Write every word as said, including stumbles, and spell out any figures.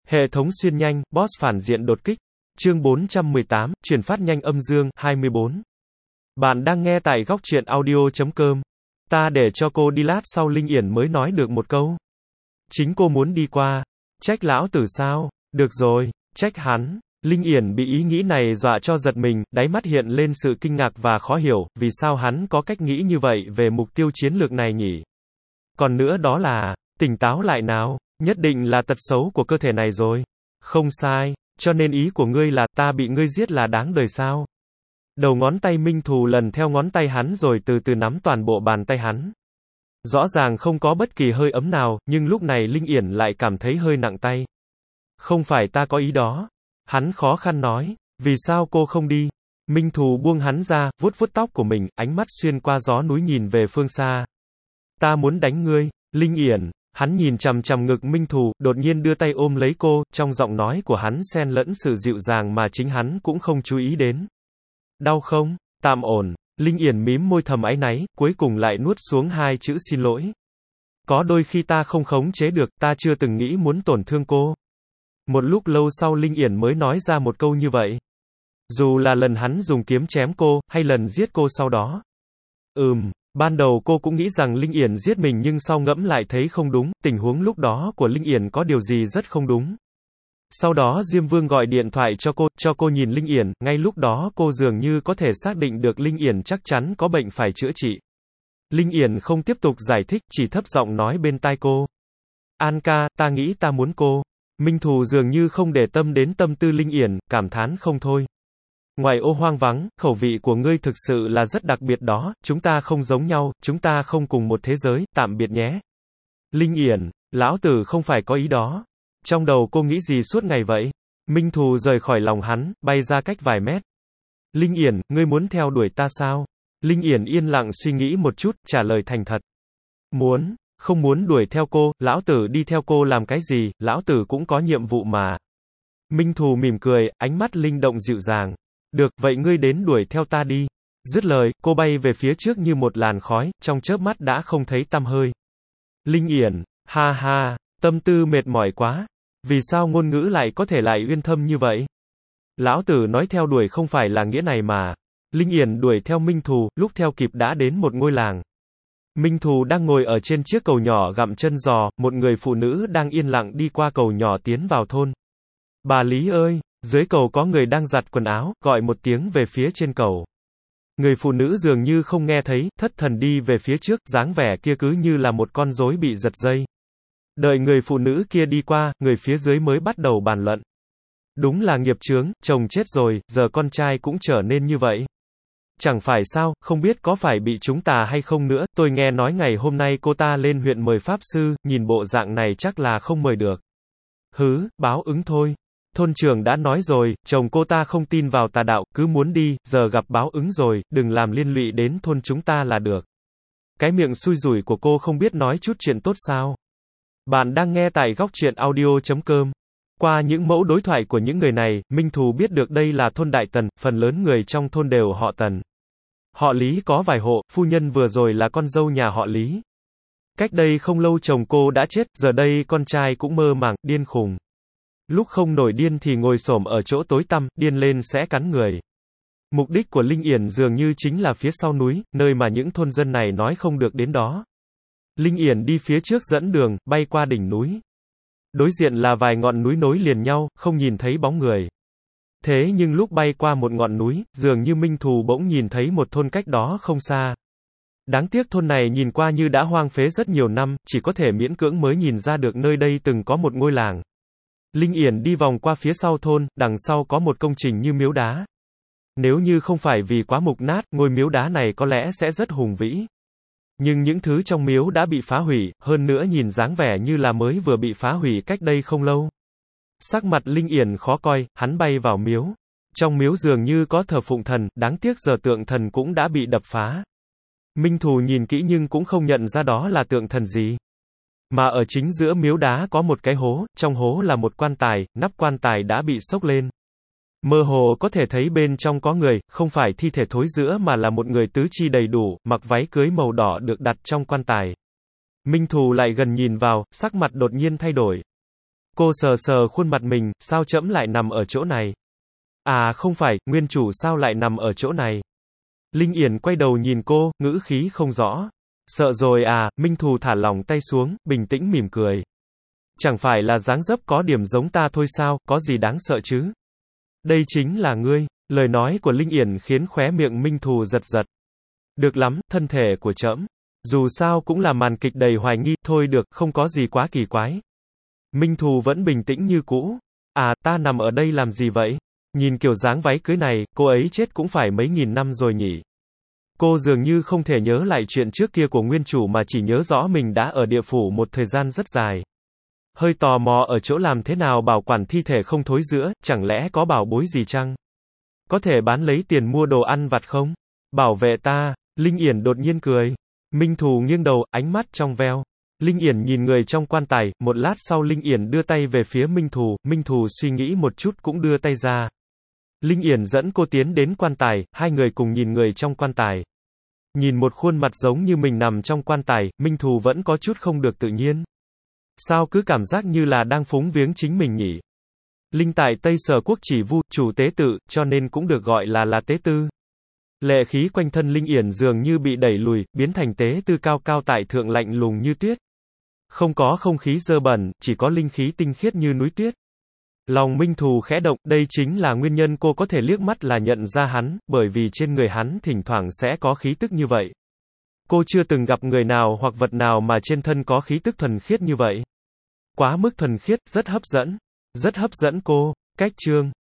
Hệ thống xuyên nhanh, boss phản diện đột kích. Chương bốn trăm mười tám, chuyển phát nhanh âm dương, hai mươi bốn. Bạn đang nghe tại góc truyện audio chấm com. Ta để cho cô đi lát sau Linh Yển mới nói được một câu. Chính cô muốn đi qua. Trách lão tử sao? Được rồi, trách hắn. Linh Yển bị ý nghĩ này dọa cho giật mình, đáy mắt hiện lên sự kinh ngạc và khó hiểu, vì sao hắn có cách nghĩ như vậy về mục tiêu chiến lược này nhỉ? Còn nữa đó là, tỉnh táo lại nào, nhất định là tật xấu của cơ thể này rồi. Không sai, cho nên ý của ngươi là, ta bị ngươi giết là đáng đời sao? Đầu ngón tay Minh Thù lần theo ngón tay hắn rồi từ từ nắm toàn bộ bàn tay hắn. Rõ ràng không có bất kỳ hơi ấm nào, nhưng lúc này Linh Yển lại cảm thấy hơi nặng tay. Không phải ta có ý đó. Hắn khó khăn nói, vì sao cô không đi? Minh Thù buông hắn ra, vuốt vuốt tóc của mình, ánh mắt xuyên qua gió núi nhìn về phương xa. Ta muốn đánh ngươi, Linh Yển. Hắn nhìn chằm chằm ngực Minh Thù, đột nhiên đưa tay ôm lấy cô, trong giọng nói của hắn xen lẫn sự dịu dàng mà chính hắn cũng không chú ý đến. Đau không? Tạm ổn. Linh Yển mím môi thầm áy náy, cuối cùng lại nuốt xuống hai chữ xin lỗi. Có đôi khi ta không khống chế được, ta chưa từng nghĩ muốn tổn thương cô. Một lúc lâu sau Linh Yển mới nói ra một câu như vậy. Dù là lần hắn dùng kiếm chém cô, hay lần giết cô sau đó. Ừm, ban đầu cô cũng nghĩ rằng Linh Yển giết mình nhưng sau ngẫm lại thấy không đúng, tình huống lúc đó của Linh Yển có điều gì rất không đúng. Sau đó Diêm Vương gọi điện thoại cho cô, cho cô nhìn Linh Yển, ngay lúc đó cô dường như có thể xác định được Linh Yển chắc chắn có bệnh phải chữa trị. Linh Yển không tiếp tục giải thích, chỉ thấp giọng nói bên tai cô. An ca, ta nghĩ ta muốn cô. Minh Thù dường như không để tâm đến tâm tư Linh Yển, cảm thán không thôi. Ngoài ô hoang vắng, khẩu vị của ngươi thực sự là rất đặc biệt đó, chúng ta không giống nhau, chúng ta không cùng một thế giới, tạm biệt nhé. Linh Yển, lão tử không phải có ý đó. Trong đầu cô nghĩ gì suốt ngày vậy? Minh Thù rời khỏi lòng hắn, bay ra cách vài mét. Linh Yển, ngươi muốn theo đuổi ta sao? Linh Yển yên lặng suy nghĩ một chút, trả lời thành thật. Muốn, không muốn đuổi theo cô, lão tử đi theo cô làm cái gì, lão tử cũng có nhiệm vụ mà. Minh Thù mỉm cười, ánh mắt linh động dịu dàng. Được, vậy ngươi đến đuổi theo ta đi. Dứt lời, cô bay về phía trước như một làn khói, trong chớp mắt đã không thấy tăm hơi. Linh Yển, ha ha, tâm tư mệt mỏi quá. Vì sao ngôn ngữ lại có thể lại uyên thâm như vậy? Lão tử nói theo đuổi không phải là nghĩa này mà. Linh Yển đuổi theo Minh Thù, lúc theo kịp đã đến một ngôi làng. Minh Thù đang ngồi ở trên chiếc cầu nhỏ gặm chân giò, một người phụ nữ đang yên lặng đi qua cầu nhỏ tiến vào thôn. Bà Lý ơi, dưới cầu có người đang giặt quần áo, gọi một tiếng về phía trên cầu. Người phụ nữ dường như không nghe thấy, thất thần đi về phía trước, dáng vẻ kia cứ như là một con rối bị giật dây. Đợi người phụ nữ kia đi qua, người phía dưới mới bắt đầu bàn luận. Đúng là nghiệp chướng, chồng chết rồi, giờ con trai cũng trở nên như vậy. Chẳng phải sao, không biết có phải bị chúng ta hay không nữa, tôi nghe nói ngày hôm nay cô ta lên huyện mời pháp sư, nhìn bộ dạng này chắc là không mời được. Hứ, báo ứng thôi. Thôn trưởng đã nói rồi, chồng cô ta không tin vào tà đạo, cứ muốn đi, giờ gặp báo ứng rồi, đừng làm liên lụy đến thôn chúng ta là được. Cái miệng xui rủi của cô không biết nói chút chuyện tốt sao. Bạn đang nghe tại góc truyện audio chấm com. Qua những mẫu đối thoại của những người này, Minh Thù biết được đây là thôn Đại Tần, phần lớn người trong thôn đều họ Tần. Họ Lý có vài hộ, phu nhân vừa rồi là con dâu nhà họ Lý. Cách đây không lâu chồng cô đã chết, giờ đây con trai cũng mơ màng, điên khùng. Lúc không nổi điên thì ngồi xổm ở chỗ tối tăm, điên lên sẽ cắn người. Mục đích của Linh Yển dường như chính là phía sau núi, nơi mà những thôn dân này nói không được đến đó. Linh Yển đi phía trước dẫn đường, bay qua đỉnh núi. Đối diện là vài ngọn núi nối liền nhau, không nhìn thấy bóng người. Thế nhưng lúc bay qua một ngọn núi, dường như Minh Thù bỗng nhìn thấy một thôn cách đó không xa. Đáng tiếc thôn này nhìn qua như đã hoang phế rất nhiều năm, chỉ có thể miễn cưỡng mới nhìn ra được nơi đây từng có một ngôi làng. Linh Yển đi vòng qua phía sau thôn, đằng sau có một công trình như miếu đá. Nếu như không phải vì quá mục nát, ngôi miếu đá này có lẽ sẽ rất hùng vĩ. Nhưng những thứ trong miếu đã bị phá hủy, hơn nữa nhìn dáng vẻ như là mới vừa bị phá hủy cách đây không lâu. Sắc mặt Linh Yển khó coi, hắn bay vào miếu. Trong miếu dường như có thờ phụng thần, đáng tiếc giờ tượng thần cũng đã bị đập phá. Minh Thù nhìn kỹ nhưng cũng không nhận ra đó là tượng thần gì. Mà ở chính giữa miếu đá có một cái hố, trong hố là một quan tài, nắp quan tài đã bị xốc lên. Mơ hồ có thể thấy bên trong có người, không phải thi thể thối rữa mà là một người tứ chi đầy đủ, mặc váy cưới màu đỏ được đặt trong quan tài. Minh Thù lại gần nhìn vào, sắc mặt đột nhiên thay đổi. Cô sờ sờ khuôn mặt mình, sao trẫm lại nằm ở chỗ này? À không phải, nguyên chủ sao lại nằm ở chỗ này? Linh Yển quay đầu nhìn cô, ngữ khí không rõ. Sợ rồi à, Minh Thù thả lỏng tay xuống, bình tĩnh mỉm cười. Chẳng phải là dáng dấp có điểm giống ta thôi sao, có gì đáng sợ chứ? Đây chính là ngươi. Lời nói của Linh Yển khiến khóe miệng Minh Thù giật giật. Được lắm, thân thể của trẫm. Dù sao cũng là màn kịch đầy hoài nghi, thôi được, không có gì quá kỳ quái. Minh Thù vẫn bình tĩnh như cũ. À, ta nằm ở đây làm gì vậy? Nhìn kiểu dáng váy cưới này, cô ấy chết cũng phải mấy nghìn năm rồi nhỉ? Cô dường như không thể nhớ lại chuyện trước kia của nguyên chủ mà chỉ nhớ rõ mình đã ở địa phủ một thời gian rất dài. Hơi tò mò ở chỗ làm thế nào bảo quản thi thể không thối rữa, chẳng lẽ có bảo bối gì chăng? Có thể bán lấy tiền mua đồ ăn vặt không? Bảo vệ ta, Linh Yển đột nhiên cười. Minh Thù nghiêng đầu, ánh mắt trong veo. Linh Yển nhìn người trong quan tài, một lát sau Linh Yển đưa tay về phía Minh Thù, Minh Thù suy nghĩ một chút cũng đưa tay ra. Linh Yển dẫn cô tiến đến quan tài, hai người cùng nhìn người trong quan tài. Nhìn một khuôn mặt giống như mình nằm trong quan tài, Minh Thù vẫn có chút không được tự nhiên. Sao cứ cảm giác như là đang phúng viếng chính mình nhỉ? Linh tại Tây Sở Quốc chỉ vu, chủ tế tự, cho nên cũng được gọi là là tế tư. Lệ khí quanh thân Linh Yển dường như bị đẩy lùi, biến thành tế tư cao cao tại thượng lạnh lùng như tuyết. Không có không khí dơ bẩn, chỉ có linh khí tinh khiết như núi tuyết. Lòng Minh Thù khẽ động, đây chính là nguyên nhân cô có thể liếc mắt là nhận ra hắn, bởi vì trên người hắn thỉnh thoảng sẽ có khí tức như vậy. Cô chưa từng gặp người nào hoặc vật nào mà trên thân có khí tức thuần khiết như vậy. Quá mức thuần khiết, rất hấp dẫn. Rất hấp dẫn cô. Cách chương